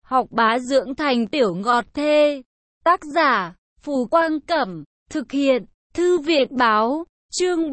học bá dưỡng thành tiểu ngọt thê. Tác giả, Phù Quang Cẩm, thực hiện, Thư viện Báo, chương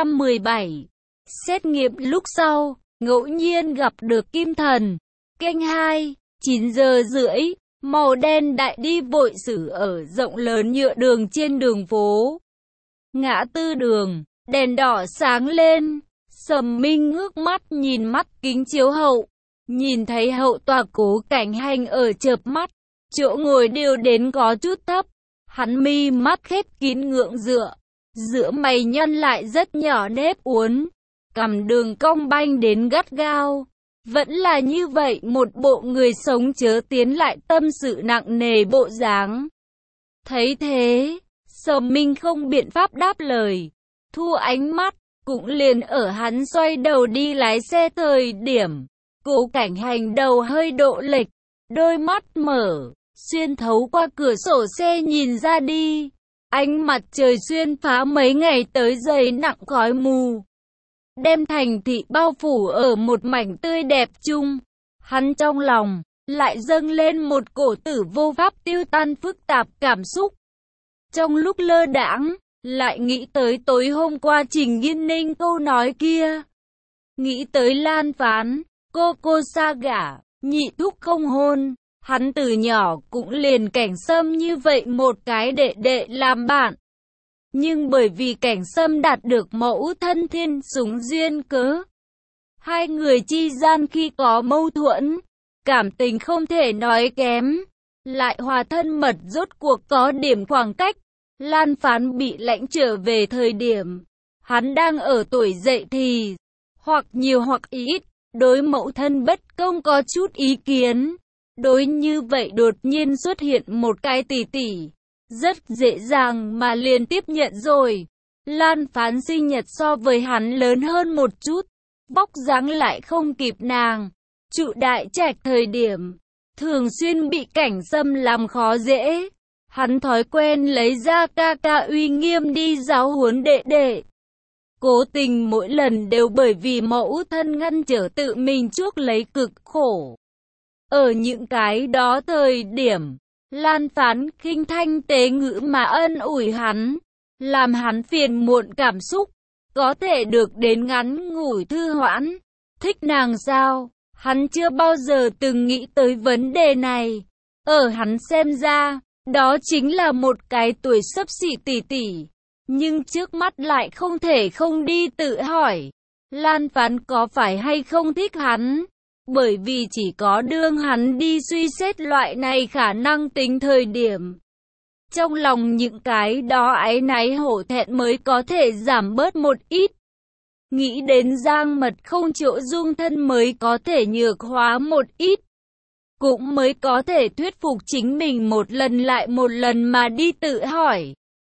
417. Xét nghiệm lúc sau, ngẫu nhiên gặp được Kim Thần. Kênh 2, 9 giờ rưỡi, màu đen đại đi vội xử ở rộng lớn nhựa đường trên đường phố. Ngã tư đường, đèn đỏ sáng lên, Sầm Minh ngước mắt nhìn mắt kính chiếu hậu. Nhìn thấy hậu tòa Cố Cảnh Hành ở chợp mắt, chỗ ngồi đều đến có chút thấp. Hắn mi mắt khép kín ngượng dựa, giữa mày nhăn lại rất nhỏ nếp uốn, cằm đường cong banh đến gắt gao. Vẫn là như vậy một bộ người sống chớ tiến lại tâm sự nặng nề bộ dáng. Thấy thế, Sầm Minh không biện pháp đáp lời, thu ánh mắt, cũng liền ở hắn xoay đầu đi lái xe thời điểm. Cố Cảnh Hành đầu hơi độ lệch, đôi mắt mở, xuyên thấu qua cửa sổ xe nhìn ra đi. Ánh mặt trời xuyên phá mấy ngày tới dày nặng khói mù, đem thành thị bao phủ ở một mảnh tươi đẹp chung. Hắn trong lòng lại dâng lên một cổ tử vô pháp tiêu tan phức tạp cảm xúc. Trong lúc lơ đãng, lại nghĩ tới tối hôm qua Trình Nghiên Ninh câu nói kia. Nghĩ tới Lan Phán, cô xa gả, nhị thúc không hôn. Hắn từ nhỏ cũng liền Cảnh Sâm như vậy một cái đệ đệ làm bạn. Nhưng bởi vì Cảnh Sâm đạt được mẫu thân thiên súng duyên cớ, hai người chi gian khi có mâu thuẫn, cảm tình không thể nói kém, lại hòa thân mật rốt cuộc có điểm khoảng cách. Lan Phán bị lãnh trở về thời điểm hắn đang ở tuổi dậy thì, hoặc nhiều hoặc ít, đối mẫu thân bất công có chút ý kiến. Đối như vậy đột nhiên xuất hiện một cái tỷ tỷ, rất dễ dàng mà liền tiếp nhận rồi. Lan Phán sinh nhật so với hắn lớn hơn một chút, vóc dáng lại không kịp nàng. Trụ đại trạch thời điểm, thường xuyên bị Cảnh Sâm làm khó dễ. Hắn thói quen lấy ra ca uy nghiêm đi giáo huấn đệ đệ. Cố tình mỗi lần đều bởi vì mẫu thân ngăn trở tự mình chuốc lấy cực khổ. Ở những cái đó thời điểm, Lan Phán khinh thanh tế ngữ mà ân ủi hắn, làm hắn phiền muộn cảm xúc, có thể được đến ngắn ngủi thư hoãn. Thích nàng sao? Hắn chưa bao giờ từng nghĩ tới vấn đề này. Ở hắn xem ra, đó chính là một cái tuổi xấp xỉ tỷ tỷ. Nhưng trước mắt lại không thể không đi tự hỏi, Lan Phán có phải hay không thích hắn? Bởi vì chỉ có đương hắn đi suy xét loại này khả năng tính thời điểm, trong lòng những cái đó áy náy hổ thẹn mới có thể giảm bớt một ít. Nghĩ đến giang mật không chỗ dung thân mới có thể nhược hóa một ít. Cũng mới có thể thuyết phục chính mình một lần lại một lần mà đi tự hỏi.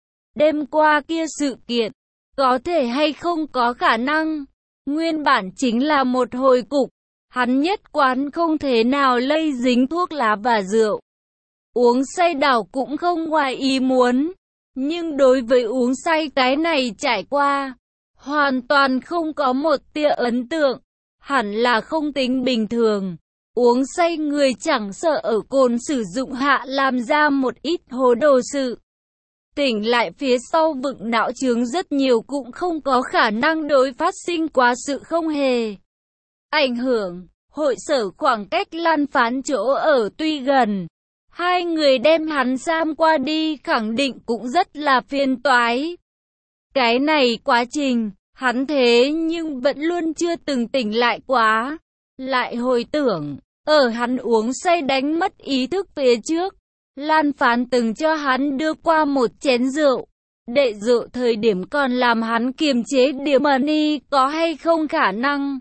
Đêm qua kia sự kiện, có thể hay không có khả năng, nguyên bản chính là một hồi cục. Hắn nhất quán không thể nào lây dính thuốc lá và rượu. Uống say đảo cũng không ngoài ý muốn. Nhưng đối với uống say cái này trải qua, hoàn toàn không có một tia ấn tượng. Hẳn là không tính bình thường. Uống say người chẳng sợ ở cồn sử dụng hạ làm ra một ít hồ đồ sự. Tỉnh lại phía sau vựng não chướng rất nhiều cũng không có khả năng đối phát sinh quá sự không hề ảnh hưởng. Hội sở khoảng cách Lan Phán chỗ ở tuy gần, hai người đem hắn giam qua đi khẳng định cũng rất là phiền toái. Cái này quá trình, hắn thế nhưng vẫn luôn chưa từng tỉnh lại quá. Lại hồi tưởng, ở hắn uống say đánh mất ý thức phía trước, Lan Phán từng cho hắn đưa qua một chén rượu. Đệ rượu thời điểm còn làm hắn kiềm chế điểm ni có hay không khả năng.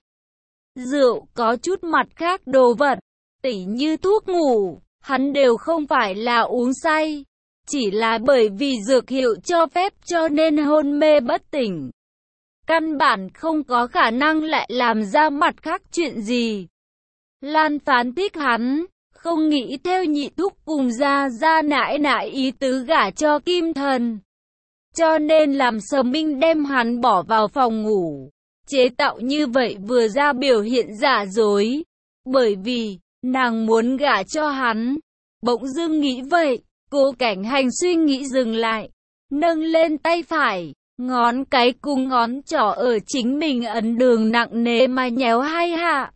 Rượu có chút mặt khác đồ vật, tỉ như thuốc ngủ, hắn đều không phải là uống say, chỉ là bởi vì dược hiệu cho phép cho nên hôn mê bất tỉnh. Căn bản không có khả năng lại làm ra mặt khác chuyện gì. Lan Phán thích hắn, không nghĩ theo nhị thúc cùng ra nãi nãi ý tứ gả cho Kim Thần. Cho nên làm Sầm Minh đem hắn bỏ vào phòng ngủ. Chế tạo như vậy vừa ra biểu hiện giả dối. Bởi vì, nàng muốn gả cho hắn. Bỗng dưng nghĩ vậy, Cố Cảnh Hành suy nghĩ dừng lại, nâng lên tay phải, ngón cái cùng ngón trỏ ở chính mình ấn đường nặng nề mà nhéo hai hạ.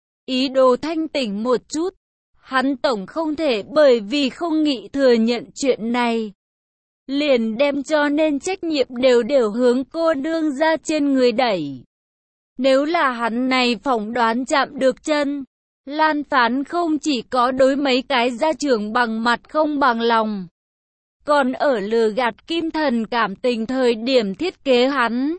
Ý đồ thanh tỉnh một chút, hắn tổng không thể bởi vì không nghĩ thừa nhận chuyện này, liền đem cho nên trách nhiệm đều hướng cô nương ra trên người đẩy. Nếu là hắn này phỏng đoán chạm được chân, Lan Phán không chỉ có đối mấy cái gia trưởng bằng mặt không bằng lòng, còn ở lừa gạt Kim Thần cảm tình thời điểm thiết kế hắn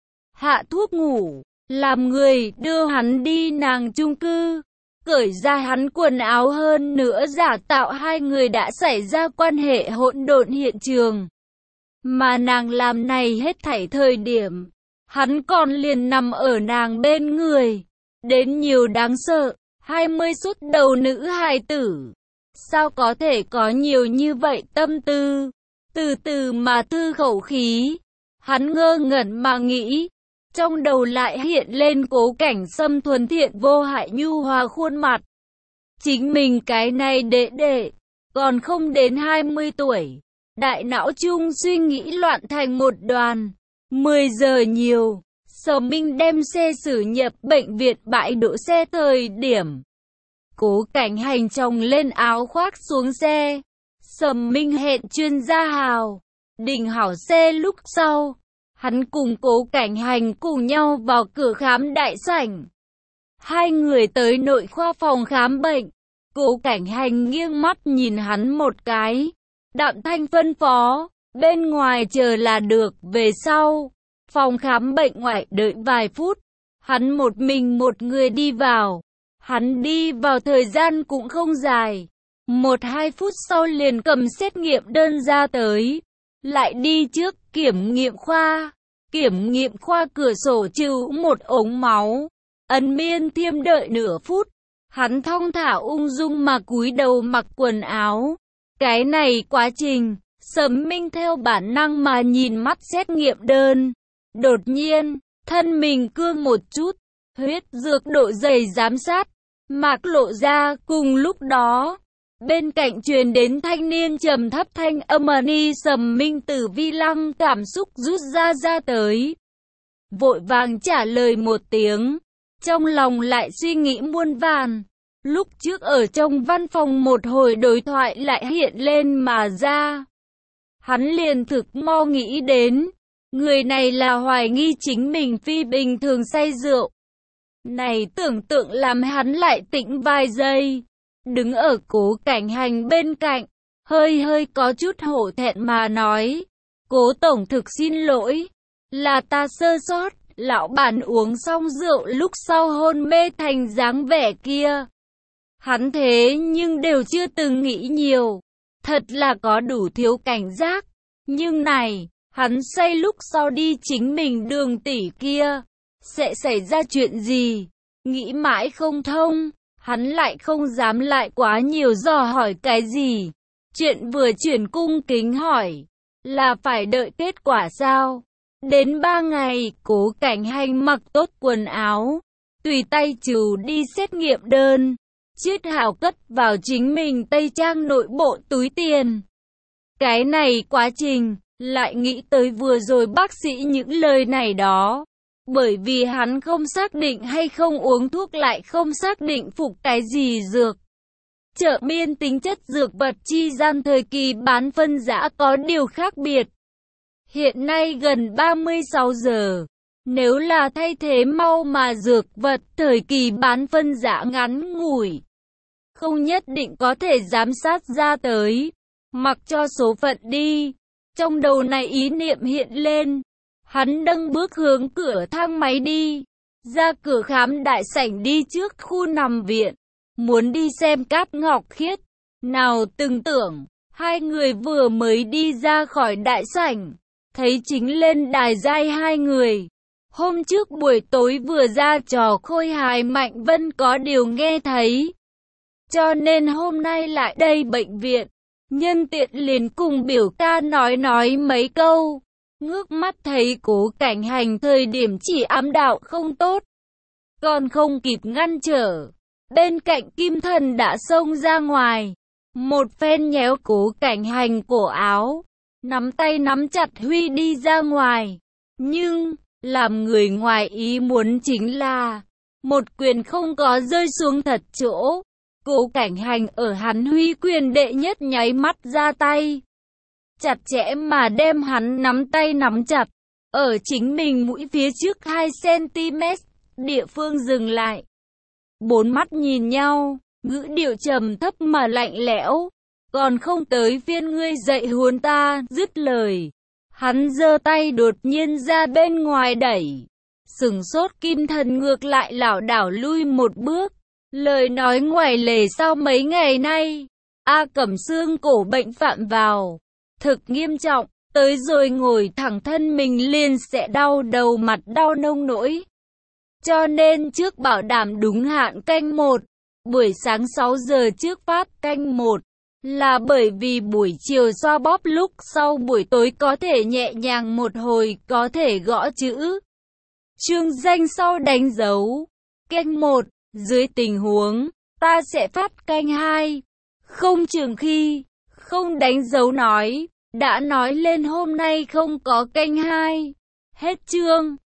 hạ thuốc ngủ, làm người đưa hắn đi nàng chung cư, cởi ra hắn quần áo, hơn nữa giả tạo hai người đã xảy ra quan hệ hỗn độn hiện trường. Mà nàng làm này hết thảy thời điểm, hắn còn liền nằm ở nàng bên người. Đến nhiều đáng sợ, 20 suốt đầu nữ hài tử. Sao có thể có nhiều như vậy tâm tư? Từ từ mà thư khẩu khí. Hắn ngơ ngẩn mà nghĩ. Trong đầu lại hiện lên Cố Cảnh Sâm thuần thiện vô hại nhu hòa khuôn mặt. Chính mình cái này đệ đệ, còn không đến 20 tuổi. Đại não chung suy nghĩ loạn thành một đoàn. 10 giờ nhiều, Sở Minh đem xe xử nhập bệnh viện bãi đỗ xe thời điểm. Cố Cảnh Hành chồng lên áo khoác xuống xe. Sở Minh hẹn chuyên gia Hào định hảo xe lúc sau. Hắn cùng Cố Cảnh Hành cùng nhau vào cửa khám đại sảnh. Hai người tới nội khoa phòng khám bệnh. Cố Cảnh Hành nghiêng mắt nhìn hắn một cái. Đạm thanh phân phó, bên ngoài chờ là được. Về sau, phòng khám bệnh ngoại đợi vài phút. Hắn một mình một người đi vào. Hắn đi vào thời gian cũng không dài. 1-2 phút sau liền cầm xét nghiệm đơn ra tới. Lại đi trước kiểm nghiệm khoa. Kiểm nghiệm khoa cửa sổ trừ một ống máu. Ấn Miên Thiêm đợi nửa phút. Hắn thong thả ung dung mà cúi đầu mặc quần áo. Cái này quá trình, Sầm Minh theo bản năng mà nhìn mắt xét nghiệm đơn. Đột nhiên, thân mình cương một chút, huyết dược độ dày giám sát, mạc lộ ra. Cùng lúc đó, bên cạnh truyền đến thanh niên trầm thấp thanh âm ni. Sầm Minh từ vi lăng cảm xúc rút ra tới. Vội vàng trả lời một tiếng, trong lòng lại suy nghĩ muôn vàn. Lúc trước ở trong văn phòng một hồi đối thoại lại hiện lên mà ra. Hắn liền thực mo nghĩ đến, người này là hoài nghi chính mình phi bình thường say rượu. Này tưởng tượng làm hắn lại tĩnh vài giây. Đứng ở Cố Cảnh Hành bên cạnh, hơi có chút hổ thẹn mà nói. Cố tổng thực xin lỗi, là ta sơ sót. Lão bản uống xong rượu lúc sau hôn mê thành dáng vẻ kia. Hắn thế nhưng đều chưa từng nghĩ nhiều. Thật là có đủ thiếu cảnh giác. Nhưng này, hắn say lúc sau đi chính mình Đường tỷ kia. Sẽ xảy ra chuyện gì? Nghĩ mãi không thông. Hắn lại không dám lại quá nhiều dò hỏi cái gì. Chuyện vừa chuyển cung kính hỏi. Là phải đợi kết quả sao? Đến 3 ngày, Cố Cảnh Hành mặc tốt quần áo. Tùy tay trừ đi xét nghiệm đơn. Chiết hảo cất vào chính mình tây trang nội bộ túi tiền. Cái này quá trình, lại nghĩ tới vừa rồi bác sĩ những lời này đó. Bởi vì hắn không xác định hay không uống thuốc, lại không xác định phục cái gì dược. Chợ biên tính chất dược vật chi gian thời kỳ bán phân giã có điều khác biệt. Hiện nay gần 36 giờ. Nếu là thay thế mau mà dược vật thời kỳ bán phân giã ngắn ngủi, không nhất định có thể giám sát ra tới. Mặc cho số phận đi. Trong đầu này ý niệm hiện lên. Hắn nâng bước hướng cửa thang máy đi. Ra cửa khám đại sảnh đi trước khu nằm viện. Muốn đi xem Cát Ngọc Khiết. Nào từng tưởng, hai người vừa mới đi ra khỏi đại sảnh, thấy chính lên đài giai hai người. Hôm trước buổi tối vừa ra trò khôi hài Mạnh Vân có điều nghe thấy. Cho nên hôm nay lại đây bệnh viện. Nhân tiện liền cùng biểu ca nói mấy câu. Ngước mắt thấy Cố Cảnh Hành thời điểm chỉ ám đạo không tốt. Còn không kịp ngăn trở. bên cạnh Kim Thần đã xông ra ngoài. Một phen nhéo Cố Cảnh Hành cổ áo, nắm tay nắm chặt Huy đi ra ngoài. Nhưng, làm người ngoài ý muốn chính là, một quyền không có rơi xuống thật chỗ. Cố Cảnh Hành ở hắn Huy quyền đệ nhất nháy mắt ra tay, chặt chẽ mà đem hắn nắm tay nắm chặt, ở chính mình mũi phía trước 2cm, địa phương dừng lại. Bốn mắt nhìn nhau, ngữ điệu trầm thấp mà lạnh lẽo. Còn không tới phiên ngươi dạy huấn ta, dứt lời. Hắn giơ tay đột nhiên ra bên ngoài đẩy. Sửng sốt Kim Thần ngược lại lảo đảo lui một bước. Lời nói ngoài lề sau mấy ngày nay, A Cẩm xương cổ bệnh phạm vào. Thực nghiêm trọng, tới rồi ngồi thẳng thân mình liền sẽ đau đầu mặt đau nông nỗi. Cho nên trước bảo đảm đúng hạn canh 1, buổi sáng 6 giờ trước phát canh 1, là bởi vì buổi chiều xoa bóp lúc sau buổi tối có thể nhẹ nhàng một hồi có thể gõ chữ. Chương danh sau đánh dấu. Canh 1, dưới tình huống, ta sẽ phát canh 2. Không chừng khi, không đánh dấu nói, đã nói lên hôm nay không có canh 2. Hết chương.